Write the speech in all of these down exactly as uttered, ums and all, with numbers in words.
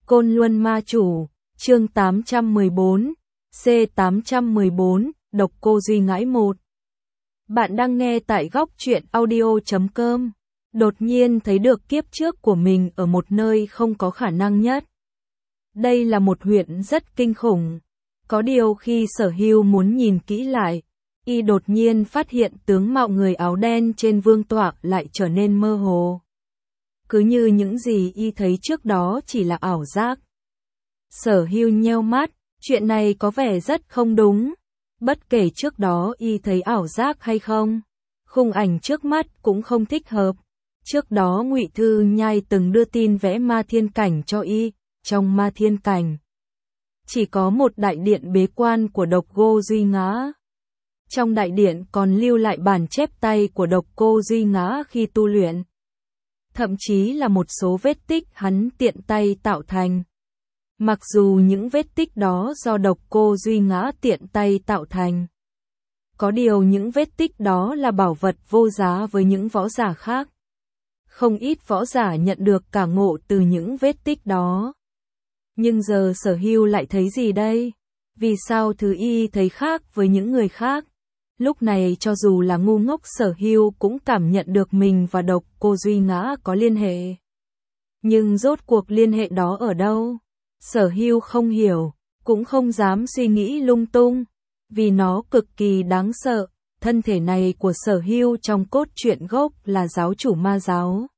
Côn Luân Ma Chủ, chương tám trăm mười bốn, C tám trăm mười bốn, Độc Cô Duy Ngãi một. Bạn đang nghe tại góc truyện audio chấm com. Đột nhiên thấy được kiếp trước của mình ở một nơi không có khả năng nhất. Đây là một huyện rất kinh khủng. Có điều khi Sở Hưu muốn nhìn kỹ lại, y đột nhiên phát hiện tướng mạo người áo đen trên vương tọa lại trở nên mơ hồ. Cứ như những gì y thấy trước đó chỉ là ảo giác. Sở Hưu nheo mắt, chuyện này có vẻ rất không đúng. Bất kể trước đó y thấy ảo giác hay không, khung ảnh trước mắt cũng không thích hợp. Trước đó Ngụy Thư Nhai từng đưa tin vẽ ma thiên cảnh cho y, trong ma thiên cảnh chỉ có một đại điện bế quan của Độc Cô Duy Ngã. Trong đại điện còn lưu lại bản chép tay của Độc Cô Duy Ngã khi tu luyện. Thậm chí là một số vết tích hắn tiện tay tạo thành. Mặc dù những vết tích đó do Độc Cô Duy Ngã tiện tay tạo thành. Có điều những vết tích đó là bảo vật vô giá với những võ giả khác. Không ít võ giả nhận được cả ngộ từ những vết tích đó. Nhưng giờ Sở Hưu lại thấy gì đây? Vì sao thứ y thấy khác với những người khác? Lúc này cho dù là ngu ngốc Sở Hưu cũng cảm nhận được mình và Độc Cô Duy Ngã có liên hệ. Nhưng rốt cuộc liên hệ đó ở đâu? Sở Hưu không hiểu, cũng không dám suy nghĩ lung tung, vì nó cực kỳ đáng sợ. Thân thể này của Sở Hưu trong cốt truyện gốc là giáo chủ ma giáo.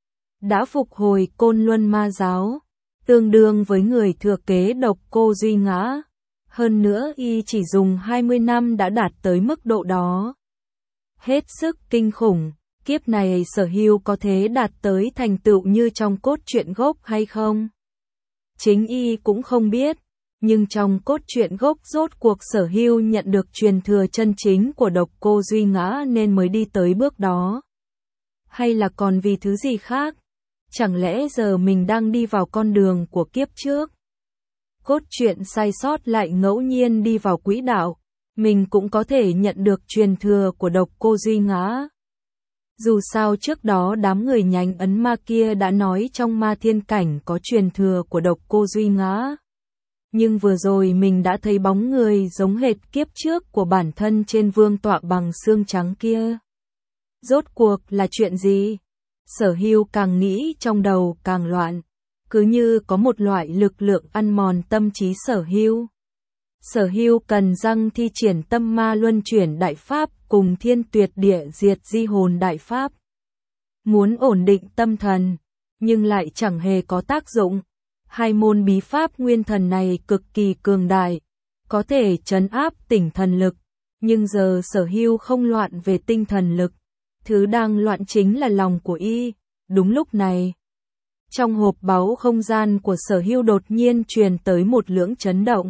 Đã phục hồi Côn Luân ma giáo, tương đương với người thừa kế Độc Cô Duy Ngã. Hơn nữa y chỉ dùng hai mươi năm đã đạt tới mức độ đó. Hết sức kinh khủng, kiếp này Sở Hưu có thể đạt tới thành tựu như trong cốt truyện gốc hay không? Chính y cũng không biết, nhưng trong cốt truyện gốc rốt cuộc Sở Hưu nhận được truyền thừa chân chính của Độc Cô Duy Ngã nên mới đi tới bước đó. Hay là còn vì thứ gì khác? Chẳng lẽ giờ mình đang đi vào con đường của kiếp trước? Cốt truyện sai sót lại ngẫu nhiên đi vào quỹ đạo, mình cũng có thể nhận được truyền thừa của Độc Cô Duy Ngã. Dù sao trước đó đám người nhánh ấn ma kia đã nói trong ma thiên cảnh có truyền thừa của Độc Cô Duy Ngã. Nhưng vừa rồi mình đã thấy bóng người giống hệt kiếp trước của bản thân trên vương tọa bằng xương trắng kia. Rốt cuộc là chuyện gì? Sở Hưu càng nghĩ trong đầu càng loạn. Cứ như có một loại lực lượng ăn mòn tâm trí Sở Hưu. Sở Hưu cần răng thi triển tâm ma luân chuyển đại pháp cùng thiên tuyệt địa diệt di hồn đại pháp. Muốn ổn định tâm thần, nhưng lại chẳng hề có tác dụng. Hai môn bí pháp nguyên thần này cực kỳ cường đại, có thể trấn áp tinh thần lực. Nhưng giờ Sở Hưu không loạn về tinh thần lực. Thứ đang loạn chính là lòng của y. Đúng lúc này, trong hộp báu không gian của Sở Hưu đột nhiên truyền tới một lưỡng chấn động.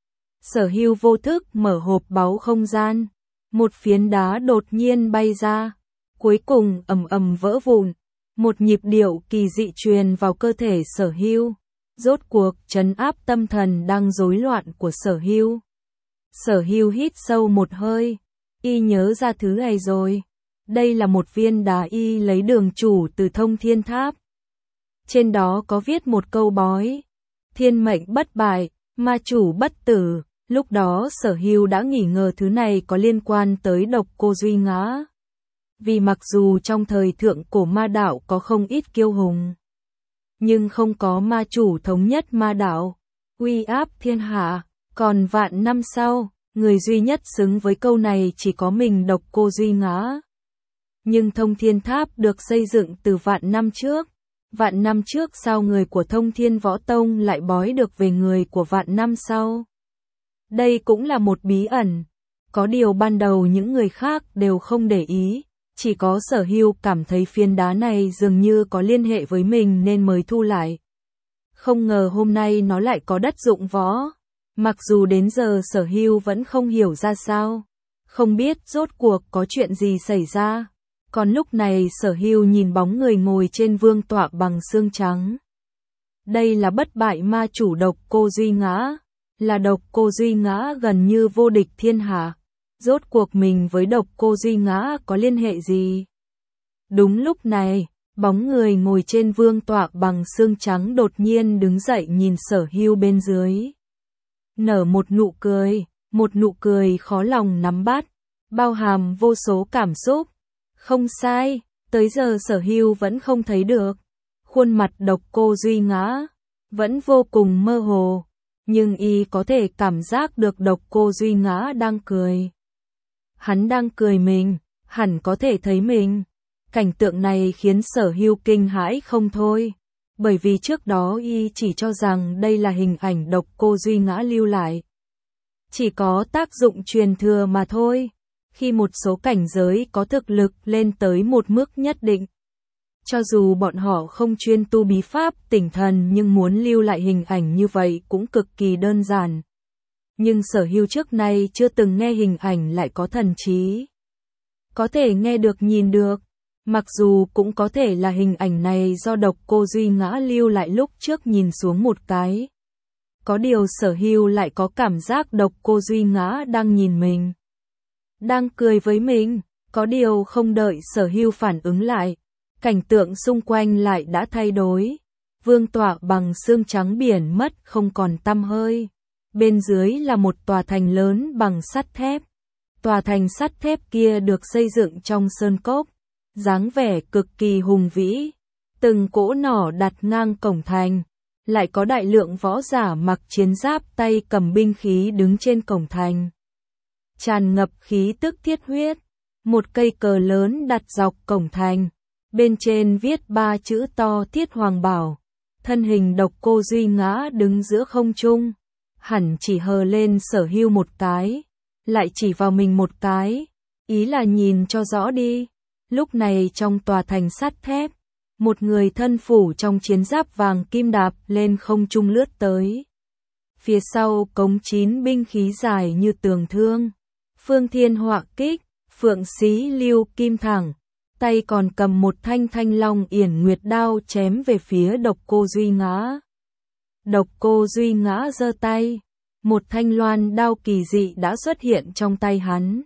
Sở Hưu vô thức mở hộp báu không gian, một phiến đá đột nhiên bay ra, cuối cùng ầm ầm vỡ vụn, một nhịp điệu kỳ dị truyền vào cơ thể Sở Hưu, rốt cuộc trấn áp tâm thần đang rối loạn của Sở Hưu. Sở Hưu hít sâu một hơi, y nhớ ra thứ này rồi, đây là một viên đá y lấy đường chủ từ Thông Thiên Tháp. Trên đó có viết một câu bói, thiên mệnh bất bại, ma chủ bất tử. Lúc đó Sở Hưu đã nghi ngờ thứ này có liên quan tới Độc Cô Duy Ngã. Vì mặc dù trong thời thượng cổ ma đạo có không ít kiêu hùng, nhưng không có ma chủ thống nhất ma đạo, uy áp thiên hạ. Còn vạn năm sau, người duy nhất xứng với câu này chỉ có mình Độc Cô Duy Ngã. Nhưng Thông Thiên Tháp được xây dựng từ vạn năm trước. Vạn năm trước sao người của Thông Thiên Võ Tông lại bói được về người của vạn năm sau? Đây cũng là một bí ẩn. Có điều ban đầu những người khác đều không để ý, chỉ có Sở Hưu cảm thấy phiến đá này dường như có liên hệ với mình nên mới thu lại. Không ngờ hôm nay nó lại có đất dụng võ. Mặc dù đến giờ Sở Hưu vẫn không hiểu ra sao, không biết rốt cuộc có chuyện gì xảy ra. Còn lúc này Sở Hưu nhìn bóng người ngồi trên vương tọa bằng xương trắng. Đây là bất bại ma chủ Độc Cô Duy Ngã, là Độc Cô Duy Ngã gần như vô địch thiên hạ. Rốt cuộc mình với Độc Cô Duy Ngã có liên hệ gì? Đúng lúc này, Bóng người ngồi trên vương tọa bằng xương trắng đột nhiên đứng dậy nhìn Sở Hưu bên dưới. Nở một nụ cười, một nụ cười khó lòng nắm bắt, bao hàm vô số cảm xúc. Không sai, tới giờ Sở Hưu vẫn không thấy được. Khuôn mặt Độc Cô Duy Ngã vẫn vô cùng mơ hồ, nhưng y có thể cảm giác được Độc Cô Duy Ngã đang cười. Hắn đang cười mình, hẳn có thể thấy mình. Cảnh tượng này khiến Sở Hưu kinh hãi không thôi, bởi vì trước đó y chỉ cho rằng đây là hình ảnh Độc Cô Duy Ngã lưu lại. Chỉ có tác dụng truyền thừa mà thôi, khi một số cảnh giới có thực lực lên tới một mức nhất định. Cho dù bọn họ không chuyên tu bí pháp tỉnh thần nhưng muốn lưu lại hình ảnh như vậy cũng cực kỳ đơn giản. Nhưng Sở Hưu trước nay chưa từng nghe hình ảnh lại có thần trí. Có thể nghe được nhìn được, mặc dù cũng có thể là hình ảnh này do Độc Cô Duy Ngã lưu lại lúc trước nhìn xuống một cái. Có điều Sở Hưu lại có cảm giác Độc Cô Duy Ngã đang nhìn mình, đang cười với mình, có điều không đợi Sở Hưu phản ứng lại, cảnh tượng xung quanh lại đã thay đổi. Vương tọa bằng xương trắng biển mất không còn tăm hơi. Bên dưới là một tòa thành lớn bằng sắt thép. Tòa thành sắt thép kia được xây dựng trong sơn cốc, dáng vẻ cực kỳ hùng vĩ. Từng cỗ nỏ đặt ngang cổng thành, lại có đại lượng võ giả mặc chiến giáp tay cầm binh khí đứng trên cổng thành. Tràn ngập khí tức thiết huyết, một cây cờ lớn đặt dọc cổng thành, bên trên viết ba chữ to Thiết Hoàng Bảo. Thân hình Độc Cô Duy Ngã đứng giữa không trung, hẳn chỉ hờ lên Sở Hưu một cái, lại chỉ vào mình một cái, ý là nhìn cho rõ đi. Lúc này trong tòa thành sắt thép, một người thân phủ trong chiến giáp vàng kim đạp lên không trung lướt tới. Phía sau cống chín binh khí dài như tường thương, Phương Thiên Họa Kích, Phượng Xí Lưu Kim Thẳng, tay còn cầm một thanh Thanh Long Yển Nguyệt đao chém về phía Độc Cô Duy Ngã. Độc Cô Duy Ngã giơ tay, một thanh loan đao kỳ dị đã xuất hiện trong tay hắn.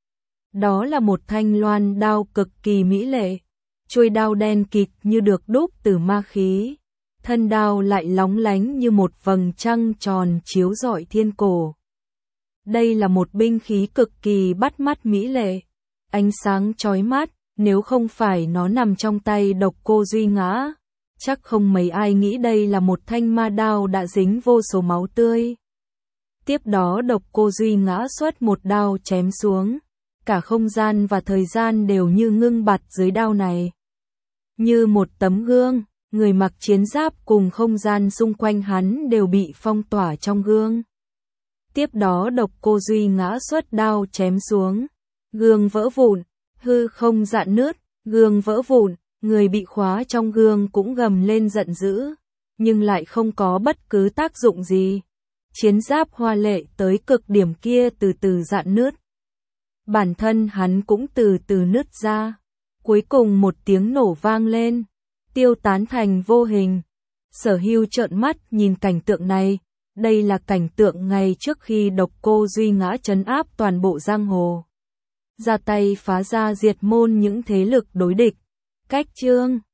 Đó là một thanh loan đao cực kỳ mỹ lệ, chuôi đao đen kịt như được đúc từ ma khí, thân đao lại lóng lánh như một vầng trăng tròn chiếu rọi thiên cổ. Đây là một binh khí cực kỳ bắt mắt mỹ lệ, ánh sáng chói mắt, nếu không phải nó nằm trong tay Độc Cô Duy Ngã, chắc không mấy ai nghĩ đây là một thanh ma đao đã dính vô số máu tươi. Tiếp đó Độc Cô Duy Ngã xuất một đao chém xuống, cả không gian và thời gian đều như ngưng bặt dưới đao này. Như một tấm gương, người mặc chiến giáp cùng không gian xung quanh hắn đều bị phong tỏa trong gương. Tiếp đó Độc Cô Duy Ngã xuất đao chém xuống, gương vỡ vụn, hư không rạn nứt, gương vỡ vụn, người bị khóa trong gương cũng gầm lên giận dữ, nhưng lại không có bất cứ tác dụng gì. Chiến giáp hoa lệ tới cực điểm kia từ từ rạn nứt. Bản thân hắn cũng từ từ nứt ra. Cuối cùng một tiếng nổ vang lên, tiêu tán thành vô hình. Sở Hưu trợn mắt nhìn cảnh tượng này. Đây là cảnh tượng ngày trước khi Độc Cô Duy Ngã trấn áp toàn bộ giang hồ, ra tay phá ra diệt môn những thế lực đối địch. Cách chương